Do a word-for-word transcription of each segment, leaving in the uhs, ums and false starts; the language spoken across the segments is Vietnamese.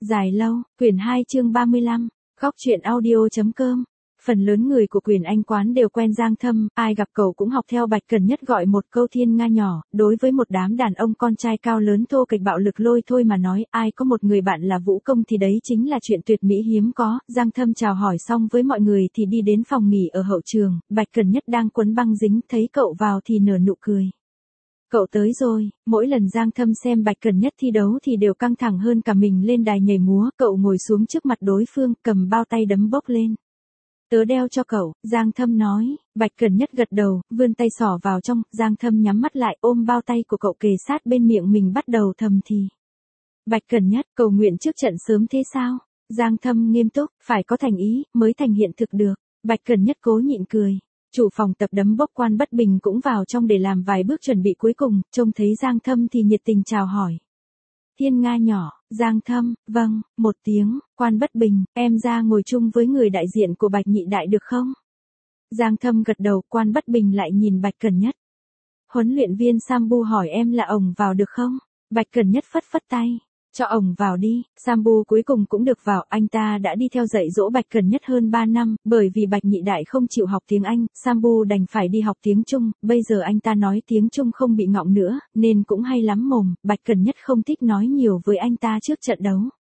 Dài lâu, quyển hai chương ba mươi lăm, góc truyện audio.com. Phần lớn người của Quyền Anh quán đều quen Giang Thâm, ai gặp cậu cũng học theo Bạch Cần Nhất gọi một câu thiên nga nhỏ, đối với một đám đàn ông con trai cao lớn thô kệch bạo lực lôi thôi mà nói, ai có một người bạn là vũ công thì đấy chính là chuyện tuyệt mỹ hiếm có. Giang Thâm chào hỏi xong với mọi người thì đi đến phòng nghỉ ở hậu trường, Bạch Cần Nhất đang quấn băng dính, thấy cậu vào thì nở nụ cười. Cậu tới rồi, mỗi lần Giang Thâm xem Bạch Cần Nhất thi đấu thì đều căng thẳng hơn cả mình lên đài nhảy múa, cậu ngồi xuống trước mặt đối phương, cầm bao tay đấm bốc lên. Tớ đeo cho cậu, Giang Thâm nói. Bạch Cần Nhất gật đầu, vươn tay xỏ vào trong, Giang Thâm nhắm mắt lại ôm bao tay của cậu kề sát bên miệng mình bắt đầu thầm thì. Bạch Cần Nhất, cầu nguyện trước trận sớm thế sao? Giang Thâm nghiêm túc, phải có thành ý, mới thành hiện thực được. Bạch Cần Nhất cố nhịn cười. Chủ phòng tập đấm bốc Quan Bất Bình cũng vào trong để làm vài bước chuẩn bị cuối cùng, trông thấy Giang Thâm thì nhiệt tình chào hỏi. Thiên nga nhỏ, Giang Thâm, vâng, một tiếng. Quan Bất Bình, em ra ngồi chung với người đại diện của Bạch Nhị Đại được không? Giang Thâm gật đầu, Quan Bất Bình lại nhìn Bạch Cần Nhất. Huấn luyện viên Sambu hỏi em là ổng vào được không? Bạch Cần Nhất phất phất tay. Cho ổng vào đi. Sambu cuối cùng cũng được vào, anh ta đã đi theo dạy dỗ Bạch Cần Nhất hơn ba năm, bởi vì Bạch Nhị Đại không chịu học tiếng Anh, Sambu đành phải đi học tiếng Trung, bây giờ anh ta nói tiếng Trung không bị ngọng nữa, nên cũng hay lắm mồm, Bạch Cần Nhất không thích nói nhiều với anh ta trước trận đấu.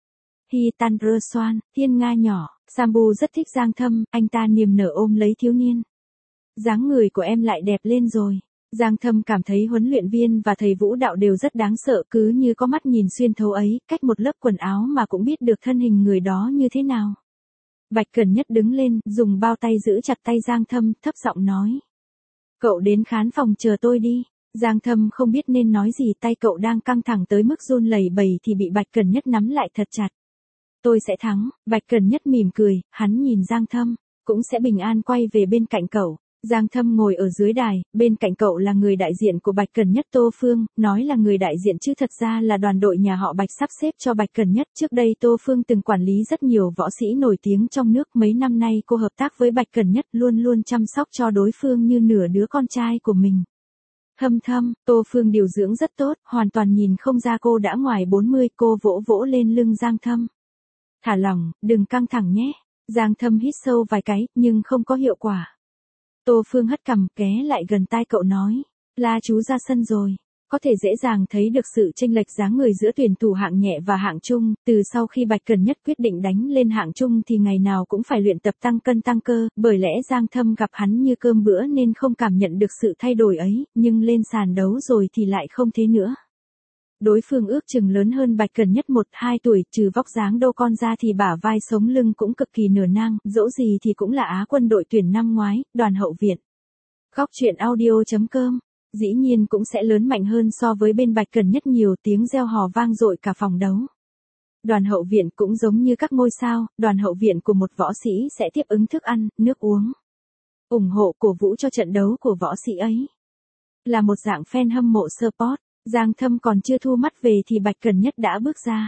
Hi Tan Rơ Soan, thiên nga nhỏ, Sambu rất thích Giang Thâm, anh ta niềm nở ôm lấy thiếu niên. Dáng người của em lại đẹp lên rồi. Giang Thâm cảm thấy huấn luyện viên và thầy vũ đạo đều rất đáng sợ, cứ như có mắt nhìn xuyên thấu ấy, cách một lớp quần áo mà cũng biết được thân hình người đó như thế nào. Bạch Cần Nhất đứng lên, dùng bao tay giữ chặt tay Giang Thâm, thấp giọng nói. Cậu đến khán phòng chờ tôi đi. Giang Thâm không biết nên nói gì, tay cậu đang căng thẳng tới mức run lẩy bẩy thì bị Bạch Cần Nhất nắm lại thật chặt. Tôi sẽ thắng, Bạch Cần Nhất mỉm cười, hắn nhìn Giang Thâm, cũng sẽ bình an quay về bên cạnh cậu. Giang Thâm ngồi ở dưới đài, bên cạnh cậu là người đại diện của Bạch Cần Nhất Tô Phương, nói là người đại diện chứ thật ra là đoàn đội nhà họ Bạch sắp xếp cho Bạch Cần Nhất. Trước đây Tô Phương từng quản lý rất nhiều võ sĩ nổi tiếng trong nước, mấy năm nay cô hợp tác với Bạch Cần Nhất luôn luôn chăm sóc cho đối phương như nửa đứa con trai của mình. Hâm Thâm, Tô Phương điều dưỡng rất tốt, hoàn toàn nhìn không ra cô đã ngoài bốn mươi, cô vỗ vỗ lên lưng Giang Thâm. Thả lỏng, đừng căng thẳng nhé. Giang Thâm hít sâu vài cái, nhưng không có hiệu quả. Tô Phương hất cằm, ghé lại gần tai cậu nói, La chú ra sân rồi. Có thể dễ dàng thấy được sự chênh lệch dáng người giữa tuyển thủ hạng nhẹ và hạng trung, từ sau khi Bạch Cần Nhất quyết định đánh lên hạng trung thì ngày nào cũng phải luyện tập tăng cân tăng cơ, bởi lẽ Giang Thâm gặp hắn như cơm bữa nên không cảm nhận được sự thay đổi ấy, nhưng lên sàn đấu rồi thì lại không thế nữa. Đối phương ước chừng lớn hơn Bạch Cần Nhất một hai tuổi, trừ vóc dáng đô con ra thì bả vai sống lưng cũng cực kỳ nở nang, dẫu gì thì cũng là Á quân đội tuyển năm ngoái, Đoàn Hậu Viện. Góc truyện audio.com, dĩ nhiên cũng sẽ lớn mạnh hơn so với bên Bạch Cần Nhất nhiều, tiếng reo hò vang dội cả phòng đấu. Đoàn Hậu Viện cũng giống như các ngôi sao, đoàn hậu viện của một võ sĩ sẽ tiếp ứng thức ăn, nước uống. Ủng hộ cổ vũ cho trận đấu của võ sĩ ấy. Là một dạng fan hâm mộ support. Giang Thâm còn chưa thu mắt về thì Bạch Cần Nhất đã bước ra.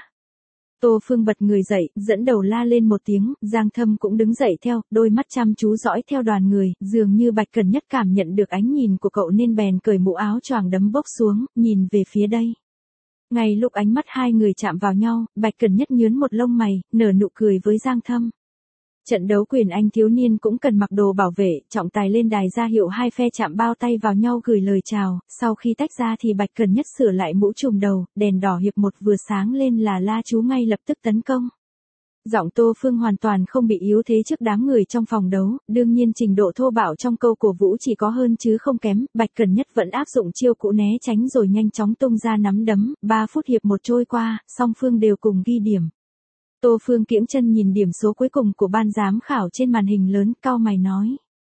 Tô Phương bật người dậy, dẫn đầu la lên một tiếng, Giang Thâm cũng đứng dậy theo, đôi mắt chăm chú dõi theo đoàn người, dường như Bạch Cần Nhất cảm nhận được ánh nhìn của cậu nên bèn cởi mũ áo choàng đấm bốc xuống, nhìn về phía đây. Ngay lúc ánh mắt hai người chạm vào nhau, Bạch Cần Nhất nhướng một lông mày, nở nụ cười với Giang Thâm. Trận đấu Quyền Anh thiếu niên cũng cần mặc đồ bảo vệ, trọng tài lên đài ra hiệu hai phe chạm bao tay vào nhau gửi lời chào, sau khi tách ra thì Bạch Cần Nhất sửa lại mũ trùm đầu, đèn đỏ hiệp một vừa sáng lên là La chú ngay lập tức tấn công. Giọng Tô Phương hoàn toàn không bị yếu thế trước đám người trong phòng đấu, đương nhiên trình độ thô bạo trong câu cổ vũ chỉ có hơn chứ không kém, Bạch Cần Nhất vẫn áp dụng chiêu cũ né tránh rồi nhanh chóng tung ra nắm đấm, ba phút hiệp một trôi qua, song phương đều cùng ghi điểm. Tô Phương kiễng chân nhìn điểm số cuối cùng của ban giám khảo trên màn hình lớn, cau mày nói.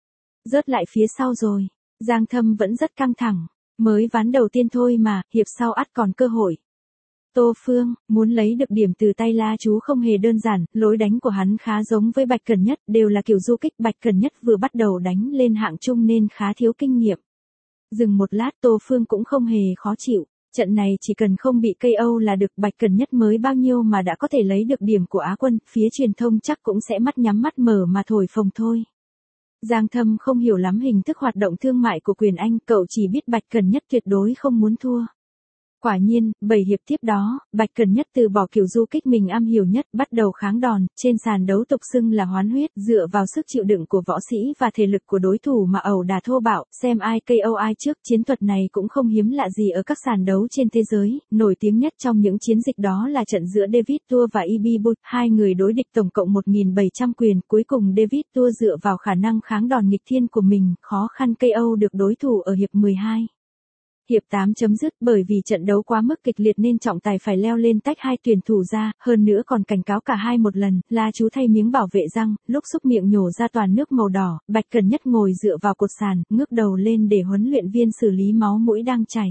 Rớt lại phía sau rồi. Giang Thâm vẫn rất căng thẳng. Mới ván đầu tiên thôi mà, hiệp sau ắt còn cơ hội. Tô Phương, muốn lấy được điểm từ tay La chú không hề đơn giản, lối đánh của hắn khá giống với Bạch Cần Nhất, đều là kiểu du kích. Bạch Cần Nhất vừa bắt đầu đánh lên hạng trung nên khá thiếu kinh nghiệm. Dừng một lát Tô Phương cũng không hề khó chịu. Trận này chỉ cần không bị ca o là được, Bạch Cần Nhất mới bao nhiêu mà đã có thể lấy được điểm của Á quân, phía truyền thông chắc cũng sẽ mắt nhắm mắt mở mà thổi phồng thôi. Giang Thâm không hiểu lắm hình thức hoạt động thương mại của Quyền Anh, cậu chỉ biết Bạch Cần Nhất tuyệt đối không muốn thua. Quả nhiên, bảy hiệp tiếp đó, Bạch Cần Nhất từ bỏ kiểu du kích mình am hiểu nhất, bắt đầu kháng đòn, trên sàn đấu tục xưng là hoán huyết, dựa vào sức chịu đựng của võ sĩ và thể lực của đối thủ mà ẩu đả thô bạo, xem ai ca o ai trước. Chiến thuật này cũng không hiếm lạ gì ở các sàn đấu trên thế giới, nổi tiếng nhất trong những chiến dịch đó là trận giữa David Tua và Ibi Bush, hai người đối địch tổng cộng một nghìn bảy trăm quyền, cuối cùng David Tua dựa vào khả năng kháng đòn nghịch thiên của mình, khó khăn ca o được đối thủ ở hiệp mười hai. Hiệp tám chấm dứt bởi vì trận đấu quá mức kịch liệt nên trọng tài phải leo lên tách hai tuyển thủ ra, hơn nữa còn cảnh cáo cả hai một lần. La Chú thay miếng bảo vệ răng, lúc xúc miệng nhổ ra toàn nước màu đỏ. Bạch Cần Nhất ngồi dựa vào cột sàn, ngước đầu lên để huấn luyện viên xử lý máu mũi đang chảy.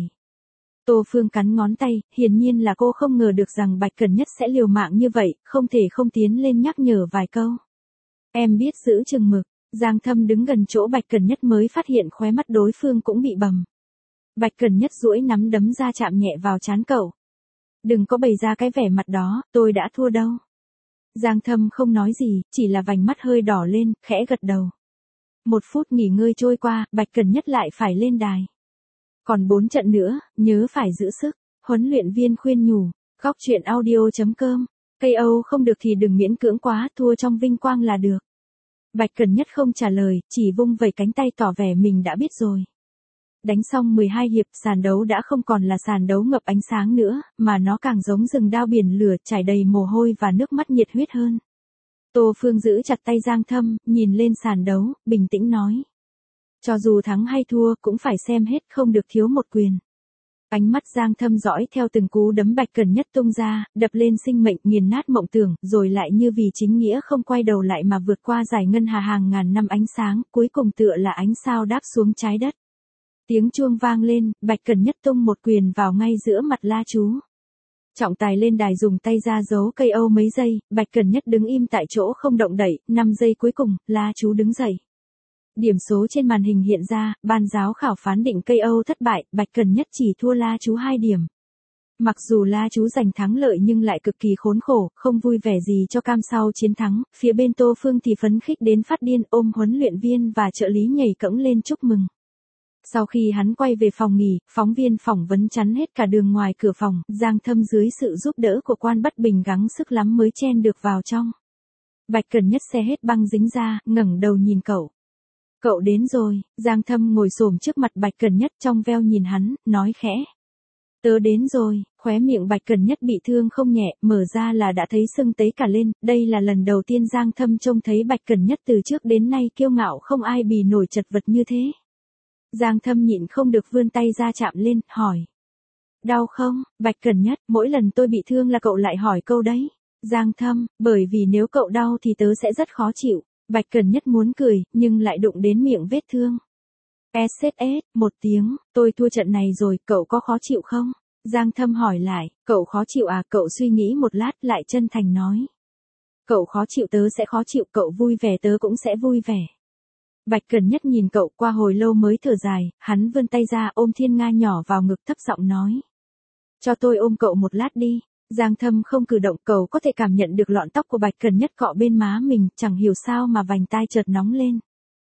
Tô Phương cắn ngón tay, hiển nhiên là cô không ngờ được rằng Bạch Cần Nhất sẽ liều mạng như vậy, không thể không tiến lên nhắc nhở vài câu. Em biết giữ chừng mực. Giang Thâm đứng gần chỗ Bạch Cần Nhất mới phát hiện khóe mắt đối phương cũng bị bầm. Bạch Cần Nhất duỗi nắm đấm ra chạm nhẹ vào trán cậu. Đừng có bày ra cái vẻ mặt đó, tôi đã thua đâu. Giang Thâm không nói gì, chỉ là vành mắt hơi đỏ lên, khẽ gật đầu. Một phút nghỉ ngơi trôi qua, Bạch Cần Nhất lại phải lên đài. Còn bốn trận nữa, nhớ phải giữ sức. Huấn luyện viên khuyên nhủ. Góc truyện audio chấm com. ca o không được thì đừng miễn cưỡng quá, thua trong vinh quang là được. Bạch Cần Nhất không trả lời, chỉ vung vẩy cánh tay tỏ vẻ mình đã biết rồi. Đánh xong mười hai hiệp, sàn đấu đã không còn là sàn đấu ngập ánh sáng nữa, mà nó càng giống rừng đao biển lửa, trải đầy mồ hôi và nước mắt nhiệt huyết hơn. Tô Phương giữ chặt tay Giang Thâm, nhìn lên sàn đấu, bình tĩnh nói. Cho dù thắng hay thua, cũng phải xem hết, không được thiếu một quyền. Ánh mắt Giang Thâm dõi theo từng cú đấm Bạch Cần Nhất tung ra, đập lên sinh mệnh, nghiền nát mộng tưởng, rồi lại như vì chính nghĩa không quay đầu lại mà vượt qua dải ngân hà hàng ngàn năm ánh sáng, cuối cùng tựa là ánh sao đáp xuống trái đất. Tiếng chuông vang lên, Bạch Cần Nhất tung một quyền vào ngay giữa mặt La Chú. Trọng tài lên đài dùng tay ra dấu ca o mấy giây, Bạch Cần Nhất đứng im tại chỗ không động đậy, năm giây cuối cùng, La Chú đứng dậy. Điểm số trên màn hình hiện ra, ban giám khảo phán định ca o thất bại, Bạch Cần Nhất chỉ thua La Chú hai điểm. Mặc dù La Chú giành thắng lợi nhưng lại cực kỳ khốn khổ, không vui vẻ gì cho cam sau chiến thắng, phía bên Tô Phương thì phấn khích đến phát điên, ôm huấn luyện viên và trợ lý nhảy cẫng lên chúc mừng. Sau khi hắn quay về phòng nghỉ, phóng viên phỏng vấn chắn hết cả đường ngoài cửa phòng, Giang Thâm dưới sự giúp đỡ của Quan Bất Bình gắng sức lắm mới chen được vào trong. Bạch Cần Nhất xe hết băng dính ra, ngẩng đầu nhìn cậu. Cậu đến rồi, Giang Thâm ngồi xổm trước mặt Bạch Cần Nhất trong veo nhìn hắn, nói khẽ. Tớ đến rồi, khóe miệng Bạch Cần Nhất bị thương không nhẹ, mở ra là đã thấy sưng tấy cả lên, đây là lần đầu tiên Giang Thâm trông thấy Bạch Cần Nhất từ trước đến nay kiêu ngạo không ai bì nổi chật vật như thế. Giang Thâm nhịn không được vươn tay ra chạm lên, hỏi. Đau không, Bạch Cần Nhất, mỗi lần tôi bị thương là cậu lại hỏi câu đấy. Giang Thâm, bởi vì nếu cậu đau thì tớ sẽ rất khó chịu. Bạch Cần Nhất muốn cười, nhưng lại đụng đến miệng vết thương. ét ét ét, một tiếng, tôi thua trận này rồi, cậu có khó chịu không? Giang Thâm hỏi lại, cậu khó chịu à? Cậu suy nghĩ một lát lại chân thành nói. Cậu khó chịu tớ sẽ khó chịu, cậu vui vẻ tớ cũng sẽ vui vẻ. Bạch Cần Nhất nhìn cậu qua hồi lâu mới thở dài, hắn vươn tay ra ôm Thiên Nga nhỏ vào ngực thấp giọng nói. Cho tôi ôm cậu một lát đi. Giang Thâm không cử động, cậu có thể cảm nhận được lọn tóc của Bạch Cần Nhất cọ bên má mình, chẳng hiểu sao mà vành tai chợt nóng lên.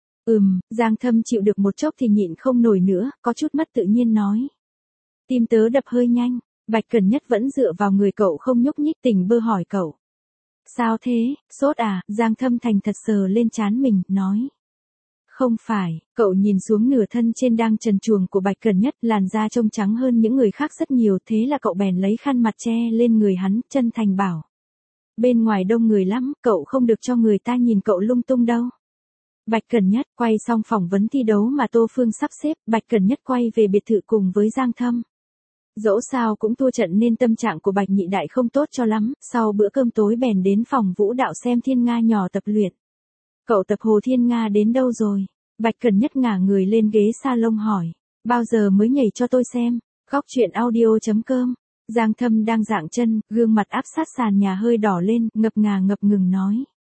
Ừm, Giang Thâm chịu được một chốc thì nhịn không nổi nữa, có chút mất tự nhiên nói. Tim tớ đập hơi nhanh, Bạch Cần Nhất vẫn dựa vào người cậu không nhúc nhích, tỉnh bơ hỏi cậu. Sao thế, sốt à? Giang Thâm thành thật sờ lên trán mình, nói. Không phải, cậu nhìn xuống nửa thân trên đang trần truồng của Bạch Cần Nhất, làn da trông trắng hơn những người khác rất nhiều, thế là cậu bèn lấy khăn mặt che lên người hắn, chân thành bảo. Bên ngoài đông người lắm, cậu không được cho người ta nhìn cậu lung tung đâu. Bạch Cần Nhất quay xong phỏng vấn thi đấu mà Tô Phương sắp xếp, Bạch Cần Nhất quay về biệt thự cùng với Giang Thâm. Dẫu sao cũng thua trận nên tâm trạng của Bạch Nhị Đại không tốt cho lắm, sau bữa cơm tối bèn đến phòng vũ đạo xem Thiên Nga nhỏ tập luyện. Cậu tập Hồ Thiên Nga đến đâu rồi? Bạch Cần Nhất ngả người lên ghế salon hỏi. Bao giờ mới nhảy cho tôi xem? Góc truyện audio chấm com. Giang Thâm đang dạng chân, gương mặt áp sát sàn nhà hơi đỏ lên, ngập ngà ngập ngừng nói.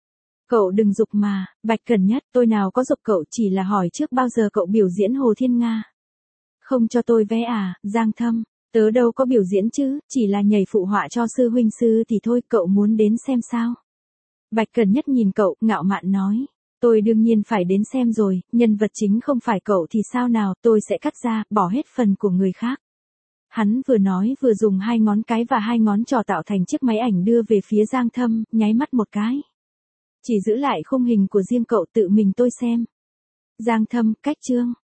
Cậu đừng giục mà, Bạch Cần Nhất, tôi nào có giục cậu, chỉ là hỏi trước bao giờ cậu biểu diễn Hồ Thiên Nga. Không cho tôi vé à? Giang Thâm, tớ đâu có biểu diễn chứ, chỉ là nhảy phụ họa cho sư huynh sư thì thôi, cậu muốn đến xem sao? Bạch Cần Nhất nhìn cậu, ngạo mạn nói. Tôi đương nhiên phải đến xem rồi, nhân vật chính không phải cậu thì sao nào, tôi sẽ cắt ra, bỏ hết phần của người khác. Hắn vừa nói vừa dùng hai ngón cái và hai ngón trỏ tạo thành chiếc máy ảnh đưa về phía Giang Thâm, nháy mắt một cái. Chỉ giữ lại khung hình của riêng cậu tự mình tôi xem. Giang Thâm, cách chương.